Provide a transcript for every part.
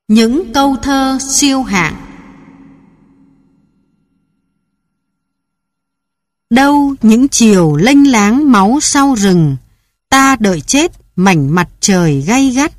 Những câu thơ siêu hạng. Đâu những chiều lênh láng máu sau rừng, ta đợi chết mảnh mặt trời gay gắt.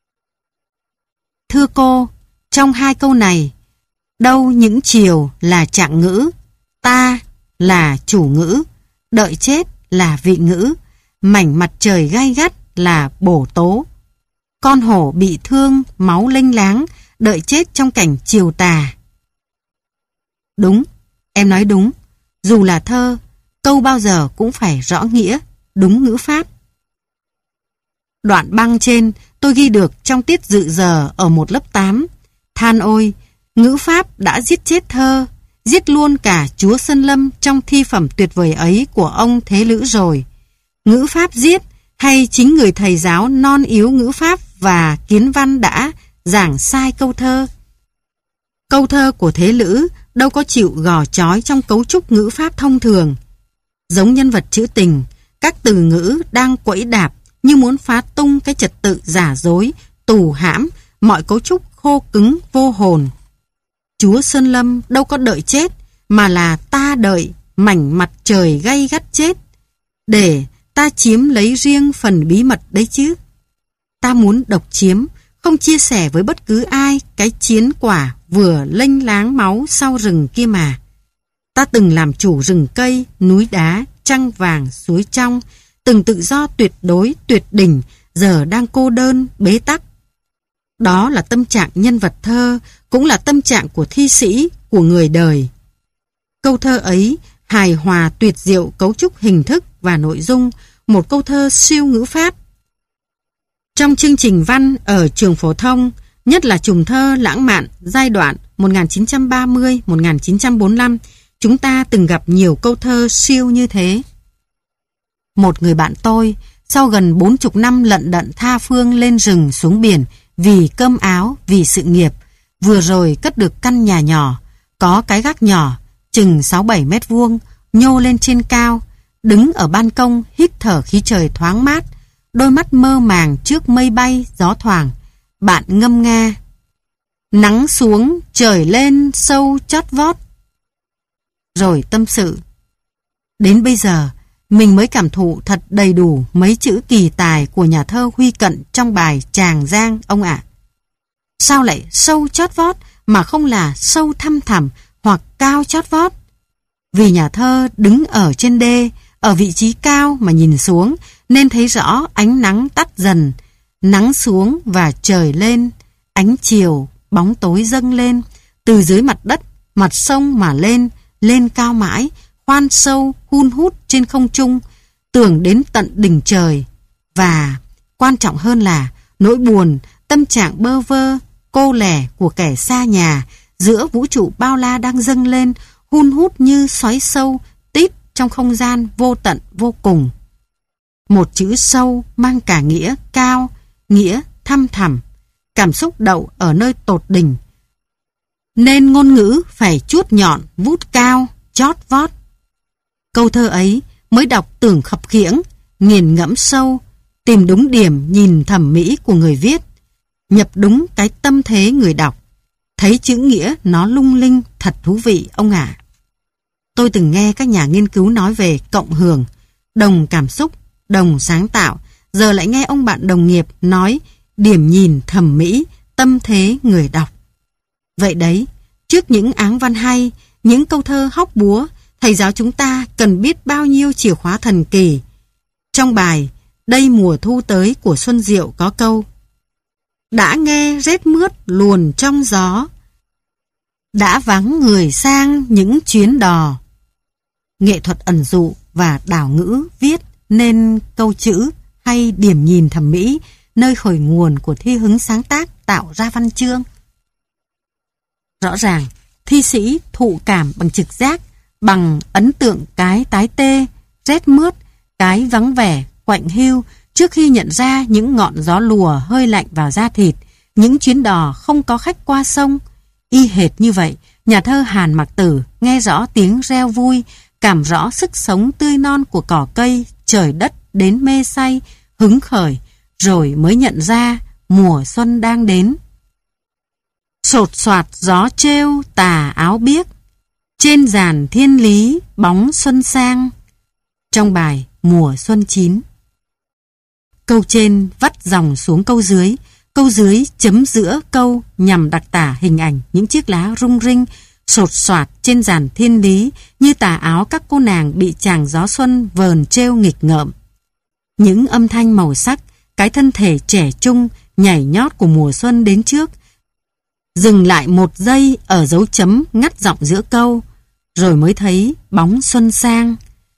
Thưa cô, trong hai câu này, đâu những chiều là trạng ngữ, ta là chủ ngữ, đợi chết là vị ngữ, mảnh mặt trời gay gắt là bổ tố. Con hổ bị thương, máu lênh láng, đợi chết trong cảnh chiều tà. Đúng, em nói đúng. Dù là thơ, câu bao giờ cũng phải rõ nghĩa, đúng ngữ pháp. Đoạn băng trên tôi ghi được trong tiết dự giờ ở một lớp 8. Than ôi, ngữ pháp đã giết chết thơ, giết luôn cả chúa Sơn Lâm trong thi phẩm tuyệt vời ấy của ông Thế Lữ rồi. Ngữ pháp giết, hay chính người thầy giáo non yếu ngữ pháp và kiến văn đã giảng sai câu thơ? Câu thơ của Thế Lữ đâu có chịu gò chói trong cấu trúc ngữ pháp thông thường. Giống nhân vật trữ tình, các từ ngữ đang quẫy đạp như muốn phá tung cái trật tự giả dối, tù hãm mọi cấu trúc khô cứng vô hồn. Chúa Sơn Lâm đâu có đợi chết, mà là ta đợi mảnh mặt trời gay gắt chết, để ta chiếm lấy riêng phần bí mật đấy chứ. Ta muốn độc chiếm, không chia sẻ với bất cứ ai cái chiến quả vừa lênh láng máu sau rừng kia mà. Ta từng làm chủ rừng cây, núi đá, trăng vàng, suối trong, từng tự do tuyệt đối, tuyệt đỉnh, giờ đang cô đơn, bế tắc. Đó là tâm trạng nhân vật thơ, cũng là tâm trạng của thi sĩ, của người đời. Câu thơ ấy hài hòa tuyệt diệu cấu trúc hình thức và nội dung, một câu thơ siêu ngữ pháp. Trong chương trình văn ở trường phổ thông, nhất là chùm thơ lãng mạn giai đoạn 1930-1945, chúng ta từng gặp nhiều câu thơ siêu như thế. Một người bạn tôi, sau gần 40 năm lận đận tha phương lên rừng xuống biển vì cơm áo, vì sự nghiệp, vừa rồi cất được căn nhà nhỏ, có cái gác nhỏ, chừng 6-7 mét vuông, nhô lên trên cao, đứng ở ban công hít thở khí trời thoáng mát, đôi mắt mơ màng trước mây bay, gió thoảng. Bạn ngâm nga: nắng xuống, trời lên, sâu chót vót. Rồi tâm sự: đến bây giờ, mình mới cảm thụ thật đầy đủ mấy chữ kỳ tài của nhà thơ Huy Cận trong bài Tràng Giang ông ạ. Sao lại sâu chót vót mà không là sâu thăm thẳm hoặc cao chót vót? Vì nhà thơ đứng ở trên đê, ở vị trí cao mà nhìn xuống, nên thấy rõ ánh nắng tắt dần, nắng xuống và trời lên, ánh chiều, bóng tối dâng lên, từ dưới mặt đất, mặt sông mà lên, lên cao mãi, khoan sâu, hun hút trên không trung, tưởng đến tận đỉnh trời. Và quan trọng hơn là nỗi buồn, tâm trạng bơ vơ, cô lẻ của kẻ xa nhà giữa vũ trụ bao la đang dâng lên, hun hút như xoáy sâu, tít trong không gian vô tận vô cùng. Một chữ sâu mang cả nghĩa cao, nghĩa thăm thẳm, cảm xúc đậu ở nơi tột đỉnh, nên ngôn ngữ phải chuốt nhọn, vút cao, chót vót. Câu thơ ấy mới đọc tưởng khập khiễng, nghiền ngẫm sâu, tìm đúng điểm nhìn thẩm mỹ của người viết, nhập đúng cái tâm thế người đọc, thấy chữ nghĩa nó lung linh thật thú vị ông ạ. Tôi từng nghe các nhà nghiên cứu nói về cộng hưởng, đồng cảm xúc, đồng sáng tạo, giờ lại nghe ông bạn đồng nghiệp nói điểm nhìn thẩm mỹ, tâm thế người đọc. Vậy đấy, trước những áng văn hay, những câu thơ hóc búa, thầy giáo chúng ta cần biết bao nhiêu chìa khóa thần kỳ. Trong bài Đây mùa thu tới của Xuân Diệu có câu: đã nghe rét mướt luồn trong gió, đã vắng người sang những chuyến đò. Nghệ thuật ẩn dụ và đảo ngữ viết nên câu chữ hay điểm nhìn thẩm mỹ, nơi khởi nguồn của thi hứng sáng tác tạo ra văn chương. Rõ ràng, thi sĩ thụ cảm bằng trực giác, bằng ấn tượng cái tái tê, rét mướt, cái vắng vẻ, quạnh hiu, trước khi nhận ra những ngọn gió lùa hơi lạnh vào da thịt, những chuyến đò không có khách qua sông. Y hệt như vậy, nhà thơ Hàn Mặc Tử nghe rõ tiếng reo vui, cảm rõ sức sống tươi non của cỏ cây, trời đất đến mê say, hứng khởi, rồi mới nhận ra mùa xuân đang đến. Sột soạt gió trêu tà áo biếc, trên giàn thiên lý bóng xuân sang. Trong bài Mùa Xuân Chín. Câu trên vắt dòng xuống câu dưới chấm giữa câu nhằm đặc tả hình ảnh những chiếc lá rung rinh, sột soạt trên giàn thiên lý như tà áo các cô nàng bị chàng gió xuân vờn trêu nghịch ngợm. Những âm thanh màu sắc, cái thân thể trẻ trung, nhảy nhót của mùa xuân đến trước, dừng lại một giây ở dấu chấm ngắt giọng giữa câu, rồi mới thấy bóng xuân sang.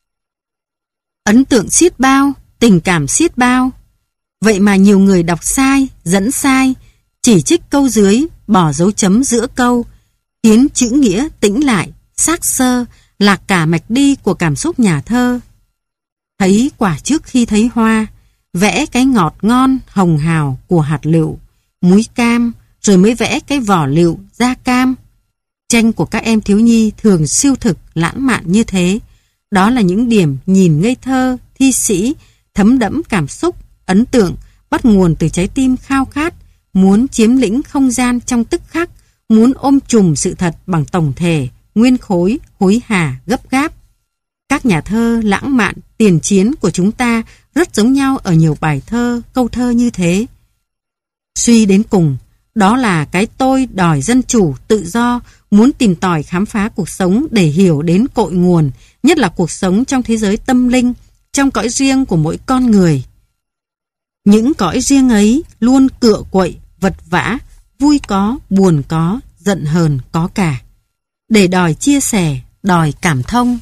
Ấn tượng xiết bao, tình cảm xiết bao. Vậy mà nhiều người đọc sai, dẫn sai, chỉ trích câu dưới, bỏ dấu chấm giữa câu, khiến chữ nghĩa tĩnh lại, xác xơ, lạc cả mạch đi của cảm xúc nhà thơ. Thấy quả trước khi thấy hoa, vẽ cái ngọt ngon, hồng hào của hạt lựu, múi cam, rồi mới vẽ cái vỏ lựu, da cam. Tranh của các em thiếu nhi thường siêu thực, lãng mạn như thế. Đó là những điểm nhìn ngây thơ, thi sĩ, thấm đẫm cảm xúc, ấn tượng, bắt nguồn từ trái tim khao khát, muốn chiếm lĩnh không gian trong tức khắc, muốn ôm chùm sự thật bằng tổng thể, nguyên khối, hối hả, gấp gáp. Các nhà thơ lãng mạn, tiền chiến của chúng ta rất giống nhau ở nhiều bài thơ, câu thơ như thế. Suy đến cùng, đó là cái tôi đòi dân chủ, tự do, muốn tìm tòi khám phá cuộc sống để hiểu đến cội nguồn, nhất là cuộc sống trong thế giới tâm linh, trong cõi riêng của mỗi con người. Những cõi riêng ấy luôn cựa quậy, vật vã, vui có, buồn có, giận hờn có cả. Để đòi chia sẻ, đòi cảm thông.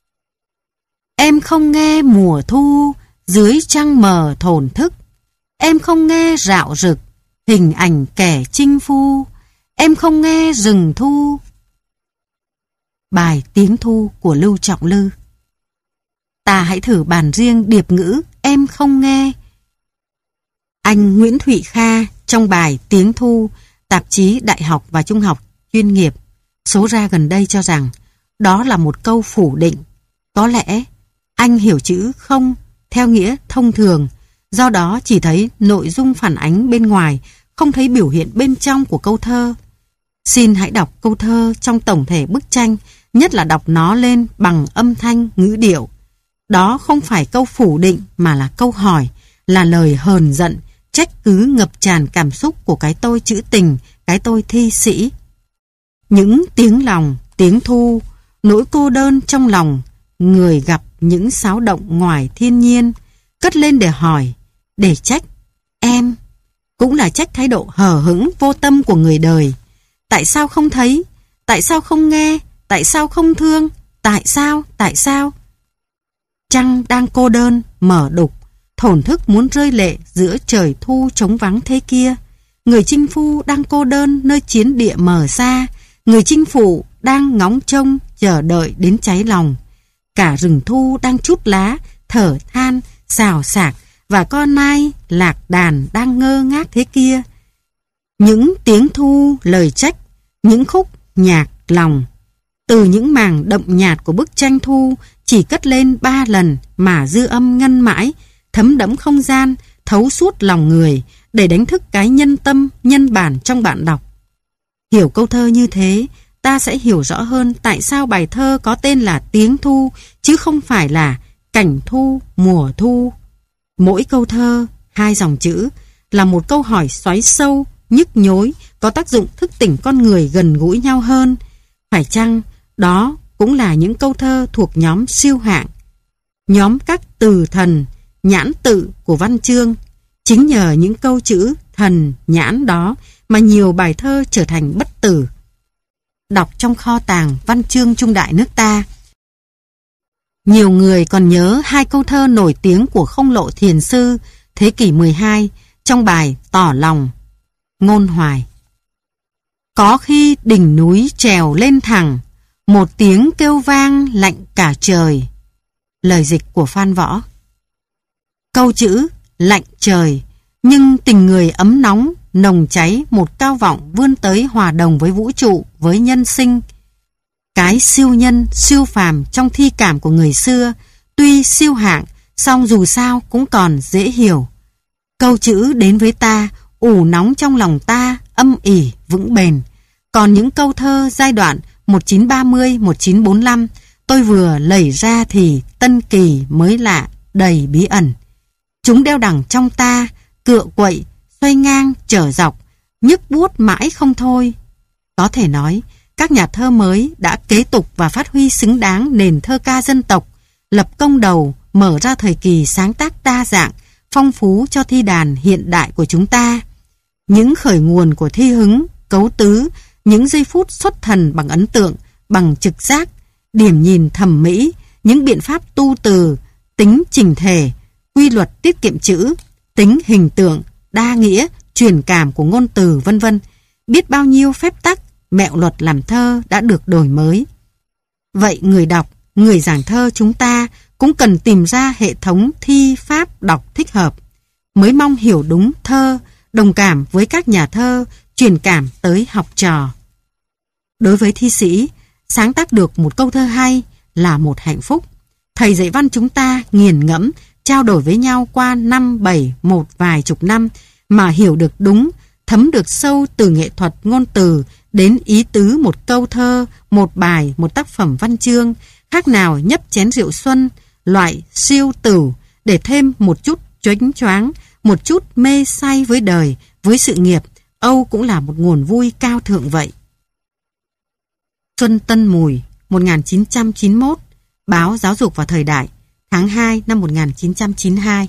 Em không nghe mùa thu, dưới trăng mờ thổn thức. Em không nghe rạo rực, hình ảnh kẻ chinh phu. Em không nghe rừng thu. Bài Tiếng Thu của Lưu Trọng Lư. Ta hãy thử bàn riêng điệp ngữ em không nghe. Anh Nguyễn Thụy Kha trong bài Tiếng Thu, tạp chí Đại học và Trung học chuyên nghiệp, số ra gần đây cho rằng đó là một câu phủ định. Có lẽ anh hiểu chữ không theo nghĩa thông thường, do đó chỉ thấy nội dung phản ánh bên ngoài, không thấy biểu hiện bên trong của câu thơ. Xin hãy đọc câu thơ trong tổng thể bức tranh, nhất là đọc nó lên bằng âm thanh, ngữ điệu. Đó không phải câu phủ định mà là câu hỏi, là lời hờn giận, trách cứ ngập tràn cảm xúc của cái tôi trữ tình, cái tôi thi sĩ. Những tiếng lòng, tiếng thu, nỗi cô đơn trong lòng, người gặp những xáo động ngoài thiên nhiên, cất lên để hỏi, để trách. Em cũng là trách thái độ hờ hững vô tâm của người đời. Tại sao không thấy? Tại sao không nghe? Tại sao không thương? Tại sao? Trăng đang cô đơn, mở đục, thổn thức muốn rơi lệ giữa trời thu trống vắng thế kia. Người chinh phu đang cô đơn nơi chiến địa mờ xa. Người chinh phụ đang ngóng trông, chờ đợi đến cháy lòng. Cả rừng thu đang trút lá, thở than, xào xạc, và con mai, lạc đàn đang ngơ ngác thế kia. Những tiếng thu, lời trách, những khúc nhạc lòng. Từ những màng đậm nhạt của bức tranh thu chỉ cất lên 3 lần mà dư âm ngân mãi, thấm đẫm không gian, thấu suốt lòng người để đánh thức cái nhân tâm, nhân bản trong bạn đọc. Hiểu câu thơ như thế, ta sẽ hiểu rõ hơn tại sao bài thơ có tên là Tiếng Thu, chứ không phải là Cảnh Thu, Mùa Thu. Mỗi câu thơ, 2 dòng chữ, là một câu hỏi xoáy sâu, nhức nhối, có tác dụng thức tỉnh con người gần gũi nhau hơn. Phải chăng đó cũng là những câu thơ thuộc nhóm siêu hạng, nhóm các từ thần, nhãn tự của văn chương? Chính nhờ những câu chữ thần, nhãn đó mà nhiều bài thơ trở thành bất tử. Đọc trong kho tàng văn chương trung đại nước ta, nhiều người còn nhớ 2 câu thơ nổi tiếng của Không Lộ Thiền Sư thế kỷ 12 trong bài Tỏ Lòng. Ngôn Hoài. Có khi đỉnh núi trèo lên thẳng, một tiếng kêu vang lạnh cả trời. Lời dịch của Phan Võ. Câu chữ lạnh trời, nhưng tình người ấm nóng, nồng cháy một cao vọng vươn tới hòa đồng với vũ trụ, với nhân sinh. Cái siêu nhân, siêu phàm trong thi cảm của người xưa, tuy siêu hạng, song dù sao cũng còn dễ hiểu. Câu chữ đến với ta, ủ nóng trong lòng ta, âm ỉ, vững bền. Còn những câu thơ giai đoạn 1930-1945 tôi vừa lẩy ra thì tân kỳ mới lạ, đầy bí ẩn. Chúng đeo đằng trong ta, cựa quậy, xoay ngang, trở dọc, nhức buốt mãi không thôi. Có thể nói, các nhà thơ mới đã kế tục và phát huy xứng đáng nền thơ ca dân tộc, lập công đầu, mở ra thời kỳ sáng tác đa dạng, phong phú cho thi đàn hiện đại của chúng ta. Những khởi nguồn của thi hứng, cấu tứ, những giây phút xuất thần bằng ấn tượng, bằng trực giác, điểm nhìn thẩm mỹ, những biện pháp tu từ, tính chỉnh thể, quy luật tiết kiệm chữ, tính hình tượng, đa nghĩa, truyền cảm của ngôn từ vân vân. Biết bao nhiêu phép tắc, mẹo luật làm thơ đã được đổi mới. Vậy người đọc, người giảng thơ chúng ta cũng cần tìm ra hệ thống thi pháp đọc thích hợp, mới mong hiểu đúng thơ, đồng cảm với các nhà thơ, truyền cảm tới học trò. Đối với thi sĩ, sáng tác được một câu thơ hay là một hạnh phúc. Thầy dạy văn chúng ta nghiền ngẫm, trao đổi với nhau qua 1 vài chục năm mà hiểu được đúng, thấm được sâu từ nghệ thuật ngôn từ đến ý tứ một câu thơ, một bài, một tác phẩm văn chương, khác nào nhấp chén rượu xuân, loại siêu tửu, để thêm một chút chónh choáng, một chút mê say với đời, với sự nghiệp, Âu cũng là một nguồn vui cao thượng vậy. Xuân Tân Mùi, 1991, Báo Giáo dục và Thời đại, tháng 2 năm 1992.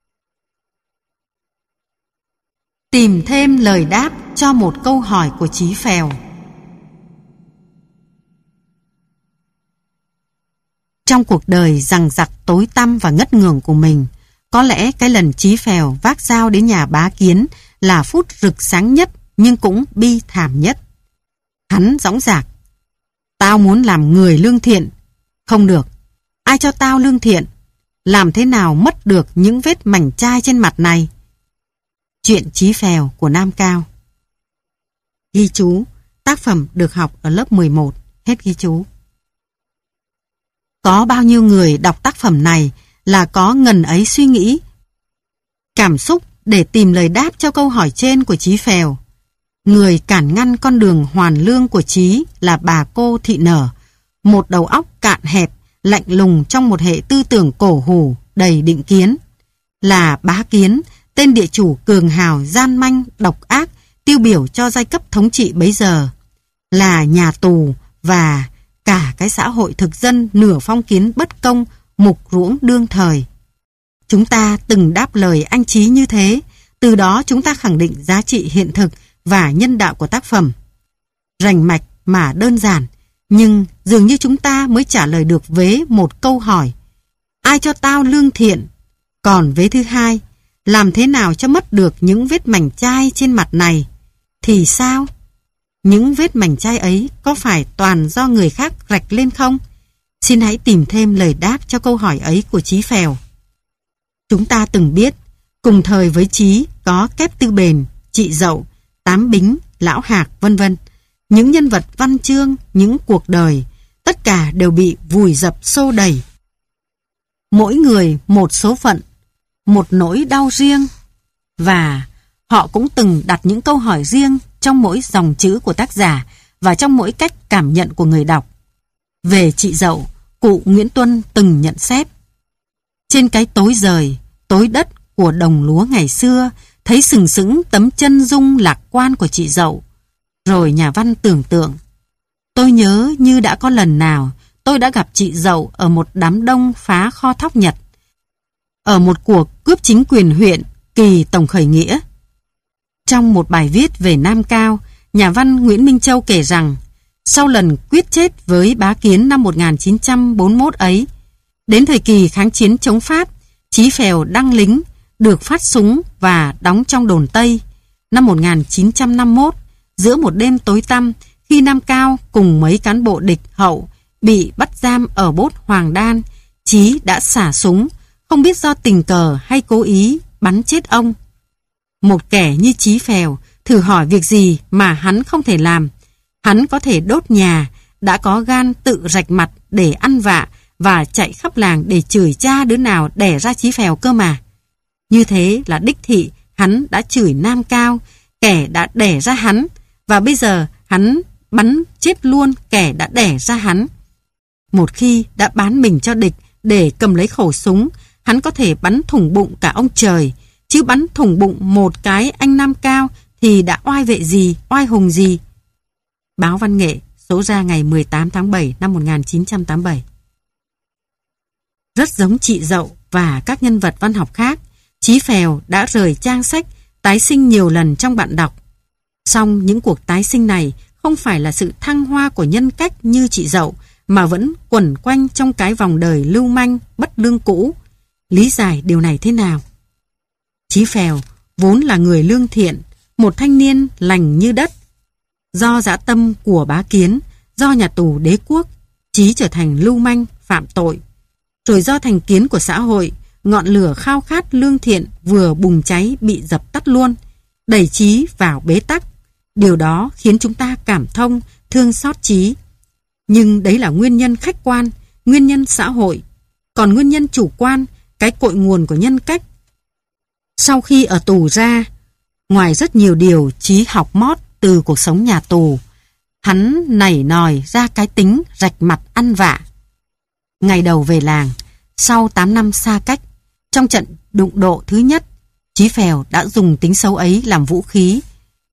Tìm thêm lời đáp cho một câu hỏi của Chí Phèo. Trong cuộc đời rằng giặc tối tăm và ngất ngưởng của mình, có lẽ cái lần Chí Phèo vác dao đến nhà Bá Kiến là phút rực sáng nhất nhưng cũng bi thảm nhất. Hắn dõng dạc: tao muốn làm người lương thiện. Không được. Ai cho tao lương thiện? Làm thế nào mất được những vết mảnh chai trên mặt này? Chuyện Chí Phèo của Nam Cao. Ghi chú, tác phẩm được học ở lớp 11, hết ghi chú. Có bao nhiêu người đọc tác phẩm này là có ngần ấy suy nghĩ, cảm xúc để tìm lời đáp cho câu hỏi trên của Chí Phèo. Người cản ngăn con đường hoàn lương của Chí là bà cô Thị Nở, một đầu óc cạn hẹp, lạnh lùng trong một hệ tư tưởng cổ hủ, đầy định kiến. Là Bá Kiến, tên địa chủ cường hào, gian manh, độc ác, tiêu biểu cho giai cấp thống trị bấy giờ. Là nhà tù và cả cái xã hội thực dân nửa phong kiến bất công, mục ruỗng đương thời. Chúng ta từng đáp lời anh Chí như thế, từ đó chúng ta khẳng định giá trị hiện thực và nhân đạo của tác phẩm. Rành mạch mà đơn giản, nhưng dường như chúng ta mới trả lời được vế một câu hỏi: ai cho tao lương thiện? Còn vế thứ hai: làm thế nào cho mất được những vết mảnh chai trên mặt này? Thì sao? Những vết mảnh chai ấy có phải toàn do người khác rạch lên không? Xin hãy tìm thêm lời đáp cho câu hỏi ấy của Chí Phèo. Chúng ta từng biết, cùng thời với Chí có Kép Tư Bền, Chị Dậu, Tám Bính, Lão Hạc, vân vân. Những nhân vật văn chương, những cuộc đời, tất cả đều bị vùi dập xô đẩy. Mỗi người một số phận, một nỗi đau riêng, và họ cũng từng đặt những câu hỏi riêng trong mỗi dòng chữ của tác giả và trong mỗi cách cảm nhận của người đọc. Về Chị Dậu, cụ Nguyễn Tuân từng nhận xét: trên cái tối rời, tối đất của đồng lúa ngày xưa, thấy sừng sững tấm chân dung lạc quan của chị Dậu. Rồi nhà văn tưởng tượng: tôi nhớ như đã có lần nào tôi đã gặp chị Dậu ở một đám đông phá kho thóc Nhật, ở một cuộc cướp chính quyền huyện kỳ tổng khởi nghĩa. Trong một bài viết về Nam Cao, nhà văn Nguyễn Minh Châu kể rằng sau lần quyết chết với Bá Kiến năm 1941 ấy, đến thời kỳ kháng chiến chống Pháp, Chí Phèo đăng lính, được phát súng và đóng trong đồn Tây. Năm 1951, giữa một đêm tối tăm, khi Nam Cao cùng mấy cán bộ địch hậu bị bắt giam ở Bốt Hoàng Đan, Chí đã xả súng, không biết do tình cờ hay cố ý bắn chết ông. Một kẻ như Chí Phèo thử hỏi việc gì mà hắn không thể làm. Hắn có thể đốt nhà, đã có gan tự rạch mặt để ăn vạ và chạy khắp làng để chửi cha đứa nào đẻ ra Chí Phèo cơ mà. Như thế là đích thị hắn đã chửi Nam Cao, kẻ đã đẻ ra hắn, và bây giờ hắn bắn chết luôn kẻ đã đẻ ra hắn. Một khi đã bán mình cho địch để cầm lấy khẩu súng, hắn có thể bắn thủng bụng cả ông trời, chứ bắn thủng bụng một cái anh Nam Cao thì đã oai vệ gì, oai hùng gì. Báo Văn nghệ, số ra ngày 18 tháng 7 năm 1987. Rất giống chị Dậu và các nhân vật văn học khác, Chí Phèo đã rời trang sách tái sinh nhiều lần trong bạn đọc. Song những cuộc tái sinh này không phải là sự thăng hoa của nhân cách như chị Dậu, mà vẫn quẩn quanh trong cái vòng đời lưu manh, bất lương cũ. Lý giải điều này thế nào? Chí Phèo vốn là người lương thiện, một thanh niên lành như đất. Do dã tâm của bá Kiến, do nhà tù đế quốc, Chí trở thành lưu manh, phạm tội. Rồi do thành kiến của xã hội, ngọn lửa khao khát lương thiện vừa bùng cháy bị dập tắt luôn, đẩy Chí vào bế tắc. Điều đó khiến chúng ta cảm thông, thương xót Chí. Nhưng đấy là nguyên nhân khách quan, nguyên nhân xã hội. Còn nguyên nhân chủ quan, cái cội nguồn của nhân cách. Sau khi ở tù ra, ngoài rất nhiều điều Chí học mót từ cuộc sống nhà tù, hắn nảy nòi ra cái tính rạch mặt ăn vạ. Ngày đầu về làng, sau 8 năm xa cách, trong trận đụng độ thứ nhất, Chí Phèo đã dùng tính xấu ấy làm vũ khí.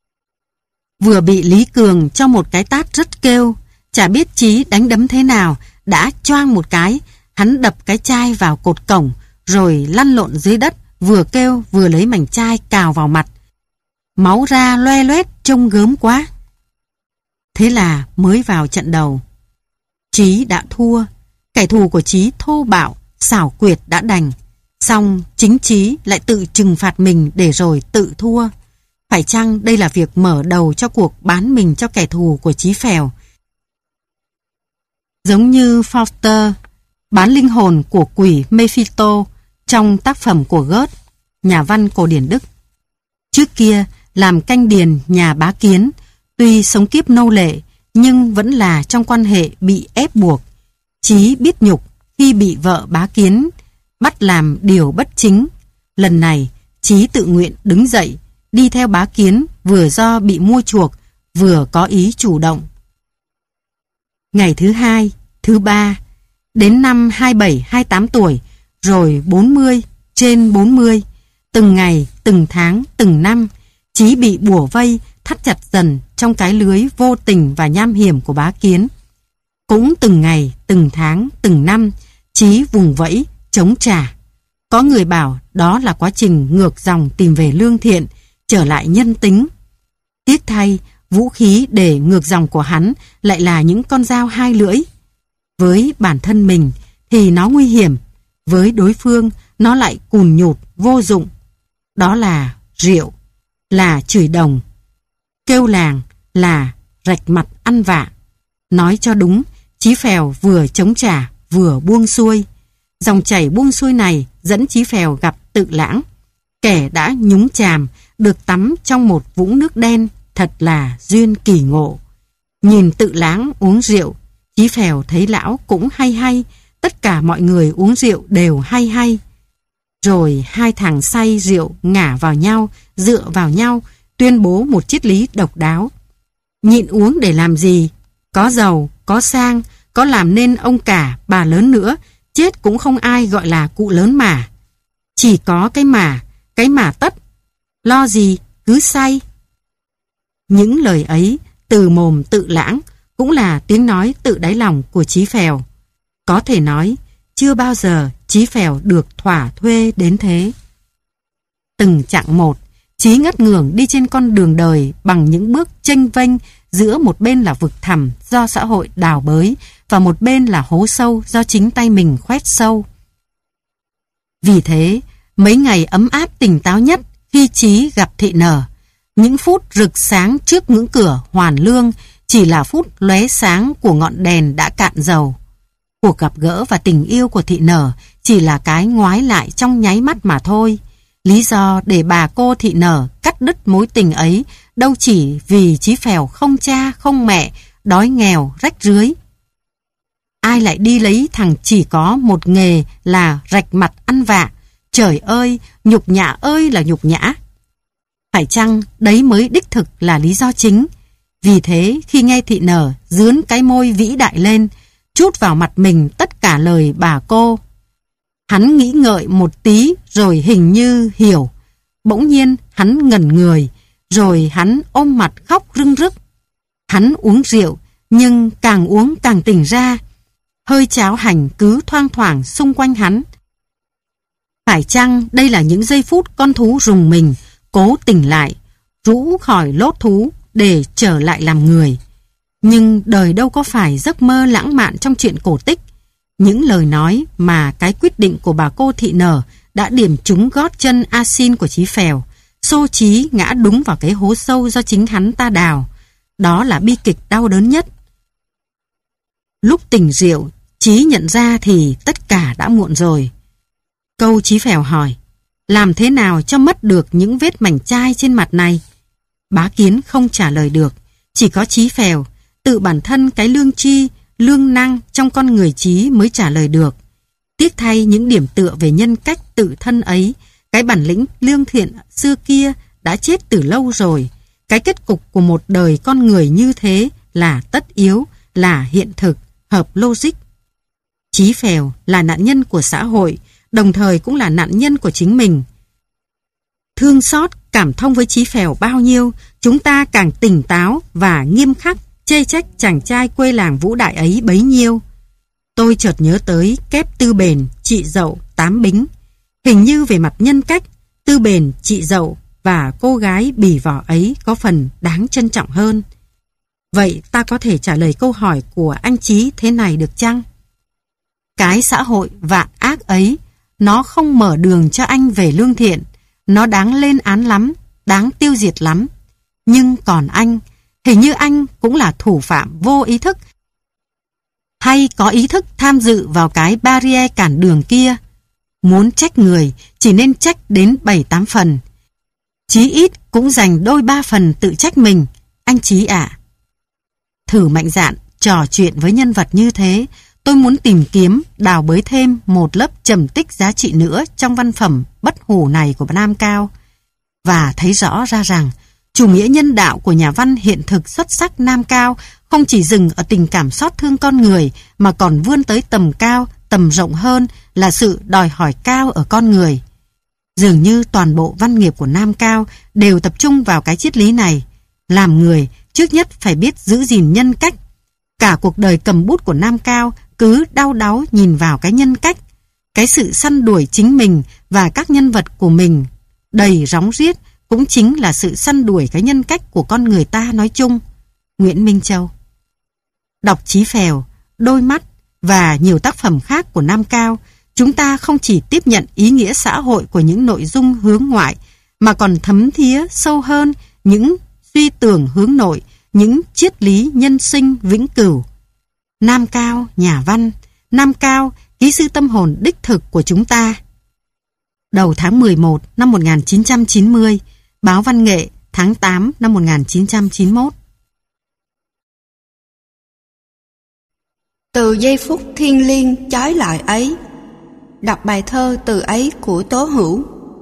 Vừa bị Lý Cường cho một cái tát rất kêu, chả biết Chí đánh đấm thế nào, đã choang một cái, hắn đập cái chai vào cột cổng, rồi lăn lộn dưới đất, vừa kêu vừa lấy mảnh chai cào vào mặt. Máu ra loe loét trông gớm quá. Thế là mới vào trận đầu, Chí đã thua. Kẻ thù của Chí thô bạo, xảo quyệt đã đành. Xong chính Chí lại tự trừng phạt mình để rồi tự thua. Phải chăng đây là việc mở đầu cho cuộc bán mình cho kẻ thù của Chí Phèo? Giống như Faustus bán linh hồn của quỷ Mephisto trong tác phẩm của Goethe, nhà văn cổ điển Đức. Trước kia làm canh điền nhà bá Kiến, tuy sống kiếp nô lệ nhưng vẫn là trong quan hệ bị ép buộc. Chí biết nhục khi bị vợ bá Kiến bắt làm điều bất chính. Lần này Chí tự nguyện đứng dậy, đi theo bá Kiến, vừa do bị mua chuộc, vừa có ý chủ động. Ngày thứ hai, thứ ba, đến năm 27-28 tuổi, rồi 40, trên 40, từng ngày, từng tháng, từng năm, Chí bị bủa vây, thắt chặt dần trong cái lưới vô tình và nham hiểm của bá Kiến. Cũng từng ngày, từng tháng, từng năm, Chí vùng vẫy, chống trả. Có người bảo đó là quá trình ngược dòng tìm về lương thiện, trở lại nhân tính. Tiếc thay, vũ khí để ngược dòng của hắn lại là những con dao hai lưỡi. Với bản thân mình thì nó nguy hiểm, với đối phương nó lại cùn nhụt, vô dụng. Đó là rượu, là chửi đồng, kêu làng, là rạch mặt ăn vạ. Nói cho đúng, Chí Phèo vừa chống trả vừa buông xuôi. Dòng chảy buông xuôi này dẫn Chí Phèo gặp Tự Lãng, kẻ đã nhúng chàm, được tắm trong một vũng nước đen, thật là duyên kỳ ngộ. Nhìn Tự Lãng uống rượu, Chí Phèo thấy lão cũng hay hay, tất cả mọi người uống rượu đều hay hay. Rồi hai thằng say rượu ngả vào nhau, dựa vào nhau, tuyên bố một triết lý độc đáo. Nhịn uống để làm gì? Có giàu, có sang, có làm nên ông cả, bà lớn nữa, chết cũng không ai gọi là cụ lớn mà. Chỉ có cái mà tất. Lo gì, cứ say. Những lời ấy từ mồm Tự Lãng cũng là tiếng nói tự đáy lòng của Chí Phèo. Có thể nói, chưa bao giờ Chí Phèo được thỏa thuê đến thế. Từng chặng một, Chí ngất ngưởng đi trên con đường đời bằng những bước chênh vênh, giữa một bên là vực thẳm do xã hội đào bới và một bên là hố sâu do chính tay mình khoét sâu. Vì thế, mấy ngày ấm áp tỉnh táo nhất khi Chí gặp Thị Nở, những phút rực sáng trước ngưỡng cửa hoàn lương chỉ là phút lóe sáng của ngọn đèn đã cạn dầu. Cuộc gặp gỡ và tình yêu của Thị Nở chỉ là cái ngoái lại trong nháy mắt mà thôi. Lý do để bà cô Thị Nở cắt đứt mối tình ấy đâu chỉ vì Chí Phèo không cha không mẹ, đói nghèo rách rưới. Ai lại đi lấy thằng chỉ có một nghề là rạch mặt ăn vạ? Trời ơi, nhục nhã ơi là nhục nhã. Phải chăng đấy mới đích thực là lý do chính? Vì thế khi nghe Thị Nở dướn cái môi vĩ đại lên, trút vào mặt mình tất cả lời bà cô, hắn nghĩ ngợi một tí rồi hình như hiểu. Bỗng nhiên hắn ngẩn người, rồi hắn ôm mặt khóc rưng rức. Hắn uống rượu, nhưng càng uống càng tỉnh ra. Hơi cháo hành cứ thoang thoảng xung quanh hắn. Phải chăng đây là những giây phút con thú rùng mình, cố tỉnh lại, rũ khỏi lốt thú để trở lại làm người. Nhưng đời đâu có phải giấc mơ lãng mạn trong chuyện cổ tích. Những lời nói mà cái quyết định của bà cô Thị Nở đã điểm trúng gót chân A Xin của Chí Phèo. Xô Chí ngã đúng vào cái hố sâu do chính hắn ta đào. Đó là bi kịch đau đớn nhất. Lúc tỉnh rượu, Chí nhận ra thì tất cả đã muộn rồi. Câu Chí Phèo hỏi, làm thế nào cho mất được những vết mảnh chai trên mặt này? Bá Kiến không trả lời được, chỉ có Chí Phèo, tự bản thân cái lương tri, lương năng trong con người Chí mới trả lời được. Tiếc thay những điểm tựa về nhân cách tự thân ấy, cái bản lĩnh lương thiện xưa kia đã chết từ lâu rồi. Cái kết cục của một đời con người như thế là tất yếu, là hiện thực, hợp logic. Chí Phèo là nạn nhân của xã hội, đồng thời cũng là nạn nhân của chính mình. Thương xót, cảm thông với Chí Phèo bao nhiêu, chúng ta càng tỉnh táo và nghiêm khắc chê trách chàng trai quê làng Vũ Đại ấy bấy nhiêu. Tôi chợt nhớ tới Kép Tư Bền, chị Dậu, Tám Bính. Hình như về mặt nhân cách, Tư Bền, chị Dậu và cô gái bỉ vỏ ấy có phần đáng trân trọng hơn. Vậy ta có thể trả lời câu hỏi của anh Chí thế này được chăng? Cái xã hội vạn ác ấy, nó không mở đường cho anh về lương thiện. Nó đáng lên án lắm, đáng tiêu diệt lắm. Nhưng còn anh, hình như anh cũng là thủ phạm vô ý thức, hay có ý thức tham dự vào cái barrier cản đường kia. Muốn trách người, chỉ nên trách đến 7-8 phần. Chí ít cũng dành đôi 3 phần tự trách mình, anh Chí ạ. Thử mạnh dạn, trò chuyện với nhân vật như thế, tôi muốn tìm kiếm, đào bới thêm một lớp trầm tích giá trị nữa trong văn phẩm bất hủ này của Nam Cao. Và thấy rõ ra rằng, chủ nghĩa nhân đạo của nhà văn hiện thực xuất sắc Nam Cao không chỉ dừng ở tình cảm xót thương con người mà còn vươn tới tầm cao, tầm rộng hơn là sự đòi hỏi cao ở con người. Dường như toàn bộ văn nghiệp của Nam Cao đều tập trung vào cái triết lý này. Làm người, trước nhất phải biết giữ gìn nhân cách. Cả cuộc đời cầm bút của Nam Cao cứ đau đáu nhìn vào cái nhân cách, cái sự săn đuổi chính mình và các nhân vật của mình đầy róng riết cũng chính là sự săn đuổi cái nhân cách của con người ta nói chung. Nguyễn Minh Châu. Đọc Chí Phèo, Đôi Mắt và nhiều tác phẩm khác của Nam Cao, chúng ta không chỉ tiếp nhận ý nghĩa xã hội của những nội dung hướng ngoại mà còn thấm thía sâu hơn những suy tưởng hướng nội, những triết lý nhân sinh vĩnh cửu. Nam Cao, nhà văn, Nam Cao, kỹ sư tâm hồn đích thực của chúng ta. Đầu tháng 11 năm 1990, Báo Văn Nghệ, tháng 8 năm 1991. Từ giây phút thiêng liêng chói lọi ấy, đọc bài thơ Từ ấy của Tố Hữu.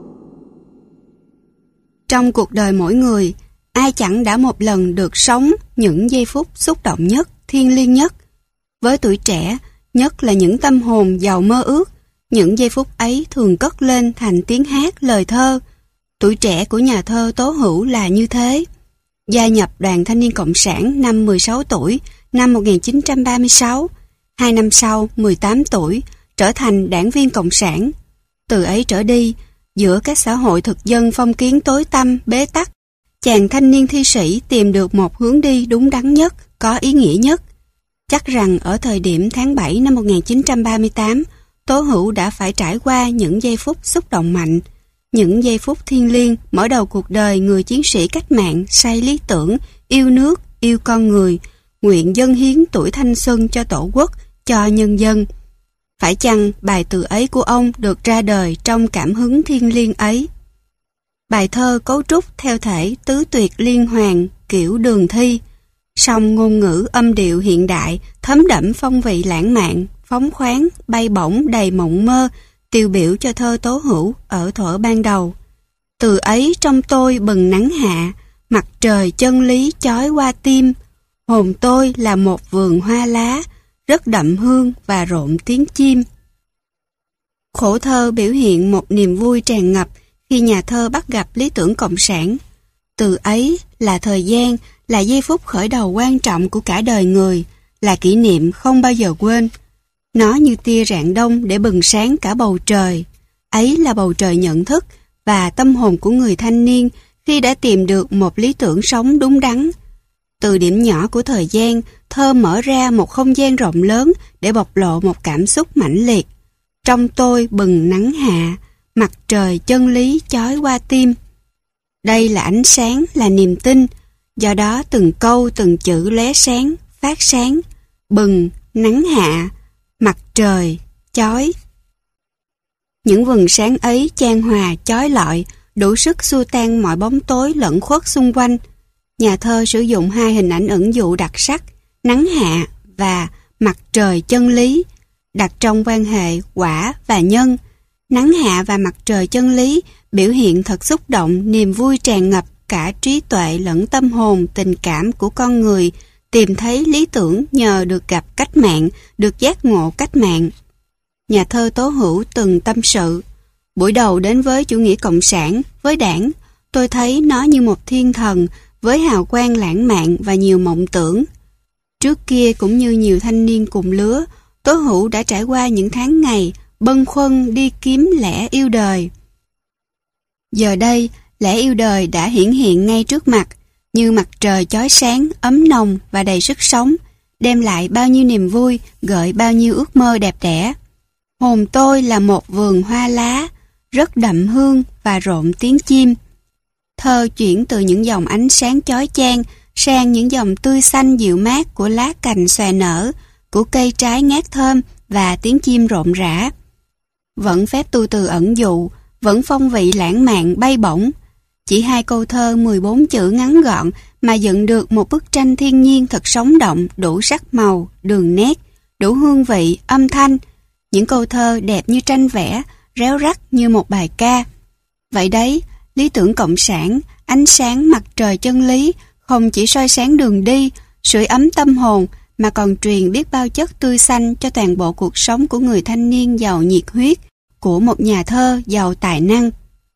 Trong cuộc đời mỗi người, ai chẳng đã một lần được sống những giây phút xúc động nhất, thiêng liêng nhất. Với tuổi trẻ, nhất là những tâm hồn giàu mơ ước, những giây phút ấy thường cất lên thành tiếng hát lời thơ. Tuổi trẻ của nhà thơ Tố Hữu là như thế. Gia nhập Đoàn Thanh niên Cộng sản năm 16 tuổi, năm 1936. 2 năm sau, 18 tuổi, trở thành đảng viên Cộng sản. Từ ấy trở đi, giữa các xã hội thực dân phong kiến tối tăm, bế tắc, chàng thanh niên thi sĩ tìm được một hướng đi đúng đắn nhất, có ý nghĩa nhất. Chắc rằng ở thời điểm tháng 7 năm 1938, Tố Hữu đã phải trải qua những giây phút xúc động mạnh, những giây phút thiêng liêng mở đầu cuộc đời người chiến sĩ cách mạng say lý tưởng, yêu nước, yêu con người, nguyện dâng hiến tuổi thanh xuân cho Tổ quốc, cho nhân dân. Phải chăng bài Từ ấy của ông được ra đời trong cảm hứng thiêng liêng ấy? Bài thơ cấu trúc theo thể tứ tuyệt liên hoàn kiểu Đường Thi, song ngôn ngữ âm điệu hiện đại thấm đẫm phong vị lãng mạn, phóng khoáng, bay bổng đầy mộng mơ, tiêu biểu cho thơ Tố Hữu ở thuở ban đầu. Từ ấy trong tôi bừng nắng hạ, mặt trời chân lý chói qua tim. Hồn tôi là một vườn hoa lá, rất đậm hương và rộn tiếng chim. Khổ thơ biểu hiện một niềm vui tràn ngập khi nhà thơ bắt gặp lý tưởng cộng sản. Từ ấy là thời gian, là giây phút khởi đầu quan trọng của cả đời người, là kỷ niệm không bao giờ quên. Nó như tia rạng đông để bừng sáng cả bầu trời. Ấy là bầu trời nhận thức và tâm hồn của người thanh niên khi đã tìm được một lý tưởng sống đúng đắn. Từ điểm nhỏ của thời gian, thơ mở ra một không gian rộng lớn để bộc lộ một cảm xúc mãnh liệt. Trong tôi bừng nắng hạ, mặt trời chân lý chói qua tim. Đây là ánh sáng, là niềm tin. Do đó từng câu từng chữ lóe sáng, phát sáng. Bừng, nắng hạ, mặt trời, chói. Những vầng sáng ấy chan hòa, chói lọi, đủ sức xua tan mọi bóng tối lẫn khuất xung quanh. Nhà thơ sử dụng hai hình ảnh ẩn dụ đặc sắc, nắng hạ và mặt trời chân lý, đặt trong quan hệ quả và nhân. Nắng hạ và mặt trời chân lý biểu hiện thật xúc động niềm vui tràn ngập cả trí tuệ lẫn tâm hồn tình cảm của con người tìm thấy lý tưởng nhờ được gặp cách mạng, được giác ngộ cách mạng. Nhà thơ Tố Hữu từng tâm sự, buổi đầu đến với chủ nghĩa cộng sản, với đảng, tôi thấy nó như một thiên thần với hào quang lãng mạn và nhiều mộng tưởng. Trước kia cũng như nhiều thanh niên cùng lứa, Tố Hữu đã trải qua những tháng ngày bâng khuâng đi kiếm lẽ yêu đời. Giờ đây, lẽ yêu đời đã hiển hiện ngay trước mặt, như mặt trời chói sáng, ấm nồng và đầy sức sống, đem lại bao nhiêu niềm vui, gợi bao nhiêu ước mơ đẹp đẽ. Hồn tôi là một vườn hoa lá, rất đậm hương và rộn tiếng chim. Thơ chuyển từ những dòng ánh sáng chói chang sang những dòng tươi xanh dịu mát của lá cành xòe nở, của cây trái ngát thơm và tiếng chim rộn rã. Vẫn phép tu từ ẩn dụ, vẫn phong vị lãng mạn bay bổng. Chỉ 2 câu thơ 14 chữ ngắn gọn mà dựng được một bức tranh thiên nhiên thật sống động, đủ sắc màu, đường nét, đủ hương vị, âm thanh. Những câu thơ đẹp như tranh vẽ, réo rắt như một bài ca. Vậy đấy, lý tưởng cộng sản, ánh sáng mặt trời chân lý không chỉ soi sáng đường đi, sưởi ấm tâm hồn mà còn truyền biết bao chất tươi xanh cho toàn bộ cuộc sống của người thanh niên giàu nhiệt huyết, của một nhà thơ giàu tài năng.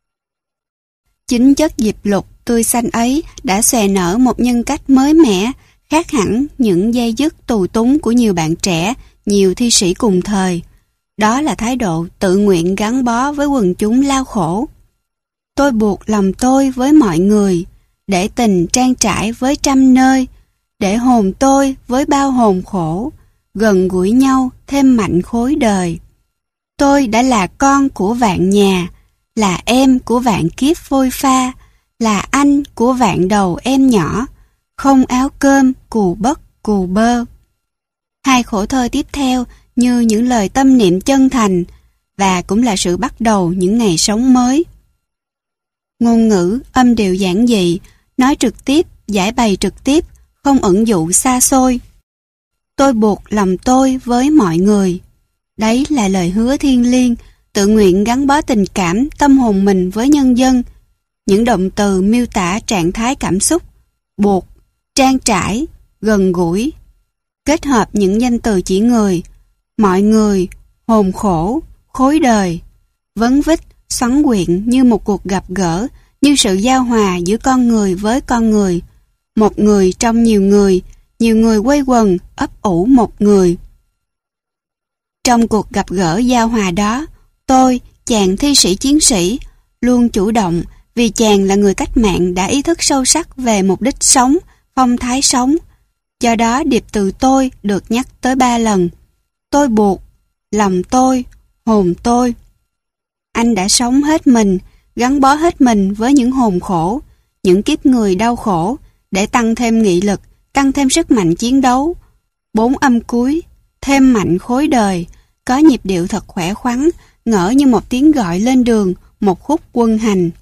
Chính chất diệp lục tươi xanh ấy đã xòe nở một nhân cách mới mẻ, khác hẳn những dây dứt tù túng của nhiều bạn trẻ, nhiều thi sĩ cùng thời. Đó là thái độ tự nguyện gắn bó với quần chúng lao khổ. Tôi buộc lòng tôi với mọi người, để tình trang trải với trăm nơi, để hồn tôi với bao hồn khổ, gần gũi nhau thêm mạnh khối đời. Tôi đã là con của vạn nhà, là em của vạn kiếp phôi pha, là anh của vạn đầu em nhỏ, không áo cơm cù bất cù bơ. 2 khổ thơ tiếp theo như những lời tâm niệm chân thành và cũng là sự bắt đầu những ngày sống mới. Ngôn ngữ, âm điệu giản dị, nói trực tiếp, giải bày trực tiếp, không ẩn dụ xa xôi. Tôi buộc lòng tôi với mọi người. Đấy là lời hứa thiêng liêng, tự nguyện gắn bó tình cảm, tâm hồn mình với nhân dân. Những động từ miêu tả trạng thái cảm xúc, buộc, trang trải, gần gũi. Kết hợp những danh từ chỉ người, mọi người, hồn khổ, khối đời. Vấn vít, xoắn quyện như một cuộc gặp gỡ, như sự giao hòa giữa con người với con người. Một người trong nhiều người quây quần, ấp ủ một người. Trong cuộc gặp gỡ giao hòa đó, tôi, chàng thi sĩ chiến sĩ, luôn chủ động vì chàng là người cách mạng đã ý thức sâu sắc về mục đích sống, phong thái sống. Do đó điệp từ tôi được nhắc tới 3 lần. Tôi buộc, lòng tôi, hồn tôi. Anh đã sống hết mình, gắn bó hết mình với những hồn khổ, những kiếp người đau khổ, để tăng thêm nghị lực, tăng thêm sức mạnh chiến đấu. 4 âm cuối, thêm mạnh khối đời, có nhịp điệu thật khỏe khoắn, ngỡ như một tiếng gọi lên đường, một khúc quân hành.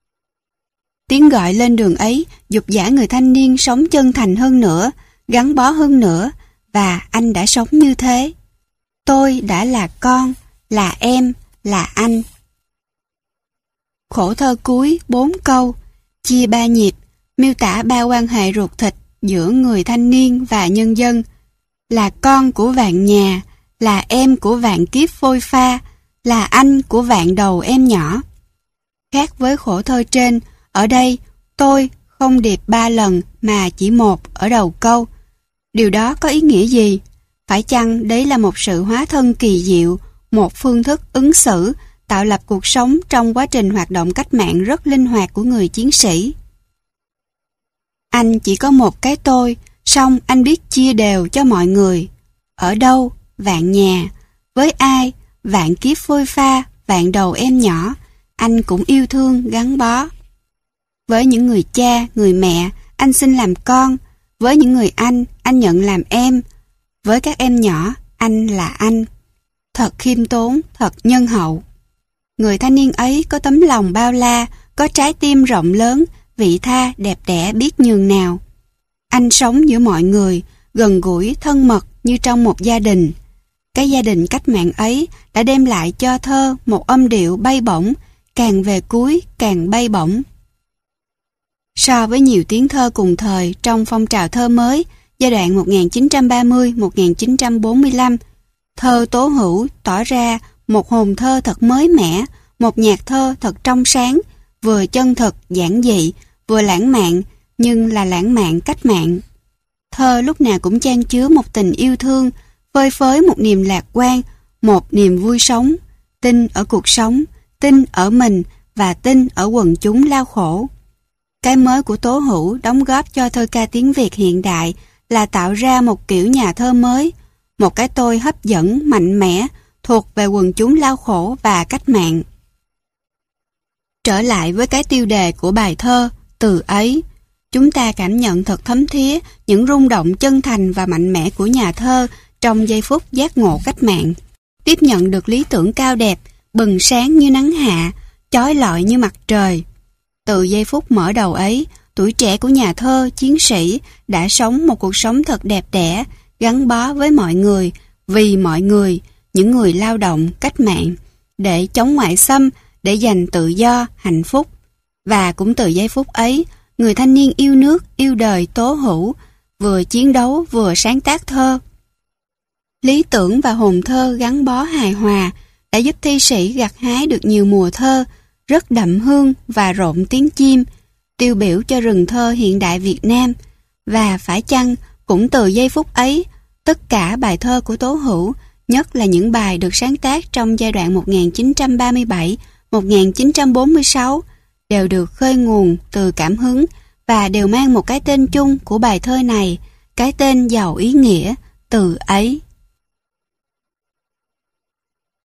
Tiếng gọi lên đường ấy dục dã người thanh niên sống chân thành hơn nữa, gắn bó hơn nữa, và anh đã sống như thế. Tôi đã là con, là em, là anh. Khổ thơ cuối 4 câu, chia 3 nhịp, miêu tả ba quan hệ ruột thịt giữa người thanh niên và nhân dân, là con của vạn nhà, là em của vạn kiếp phôi pha, là anh của vạn đầu em nhỏ. Khác với khổ thơ trên, ở đây tôi không điệp 3 lần mà chỉ một ở đầu câu. Điều đó có ý nghĩa gì? Phải chăng đấy là một sự hóa thân kỳ diệu, một phương thức ứng xử, tạo lập cuộc sống trong quá trình hoạt động cách mạng rất linh hoạt của người chiến sĩ? Anh chỉ có một cái tôi, song anh biết chia đều cho mọi người. Ở đâu? Vạn nhà. Với ai? Vạn kiếp phôi pha, vạn đầu em nhỏ. Anh cũng yêu thương, gắn bó. Với những người cha, người mẹ, anh xin làm con. Với những người anh nhận làm em. Với các em nhỏ, anh là anh. Thật khiêm tốn, thật nhân hậu. Người thanh niên ấy có tấm lòng bao la, có trái tim rộng lớn, vị tha, đẹp đẽ biết nhường nào. Anh sống giữa mọi người, gần gũi, thân mật như trong một gia đình. Cái gia đình cách mạng ấy đã đem lại cho thơ một âm điệu bay bổng, càng về cuối càng bay bổng. So với nhiều tiếng thơ cùng thời trong phong trào thơ mới, giai đoạn 1930-1945, thơ Tố Hữu tỏ ra một hồn thơ thật mới mẻ, một nhạc thơ thật trong sáng, vừa chân thực, giản dị, vừa lãng mạn, nhưng là lãng mạn cách mạng. Thơ lúc nào cũng chan chứa một tình yêu thương, phơi phới một niềm lạc quan, một niềm vui sống, tin ở cuộc sống, tin ở mình và tin ở quần chúng lao khổ. Cái mới của Tố Hữu đóng góp cho thơ ca tiếng Việt hiện đại là tạo ra một kiểu nhà thơ mới, một cái tôi hấp dẫn, mạnh mẽ, thuộc về quần chúng lao khổ và cách mạng. Trở lại với cái tiêu đề của bài thơ, từ ấy, chúng ta cảm nhận thật thấm thía những rung động chân thành và mạnh mẽ của nhà thơ trong giây phút giác ngộ cách mạng. Tiếp nhận được lý tưởng cao đẹp, bừng sáng như nắng hạ, chói lọi như mặt trời. Từ giây phút mở đầu ấy, tuổi trẻ của nhà thơ, chiến sĩ đã sống một cuộc sống thật đẹp đẽ, gắn bó với mọi người, vì mọi người, những người lao động, cách mạng, để chống ngoại xâm, để giành tự do, hạnh phúc. Và cũng từ giây phút ấy, người thanh niên yêu nước, yêu đời Tố Hữu, vừa chiến đấu vừa sáng tác thơ. Lý tưởng và hồn thơ gắn bó hài hòa đã giúp thi sĩ gặt hái được nhiều mùa thơ, rất đậm hương và rộn tiếng chim, tiêu biểu cho rừng thơ hiện đại Việt Nam. Và phải chăng cũng từ giây phút ấy, tất cả bài thơ của Tố Hữu, nhất là những bài được sáng tác trong giai đoạn 1937-1946, đều được khơi nguồn từ cảm hứng và đều mang một cái tên chung của bài thơ này, cái tên giàu ý nghĩa, từ ấy.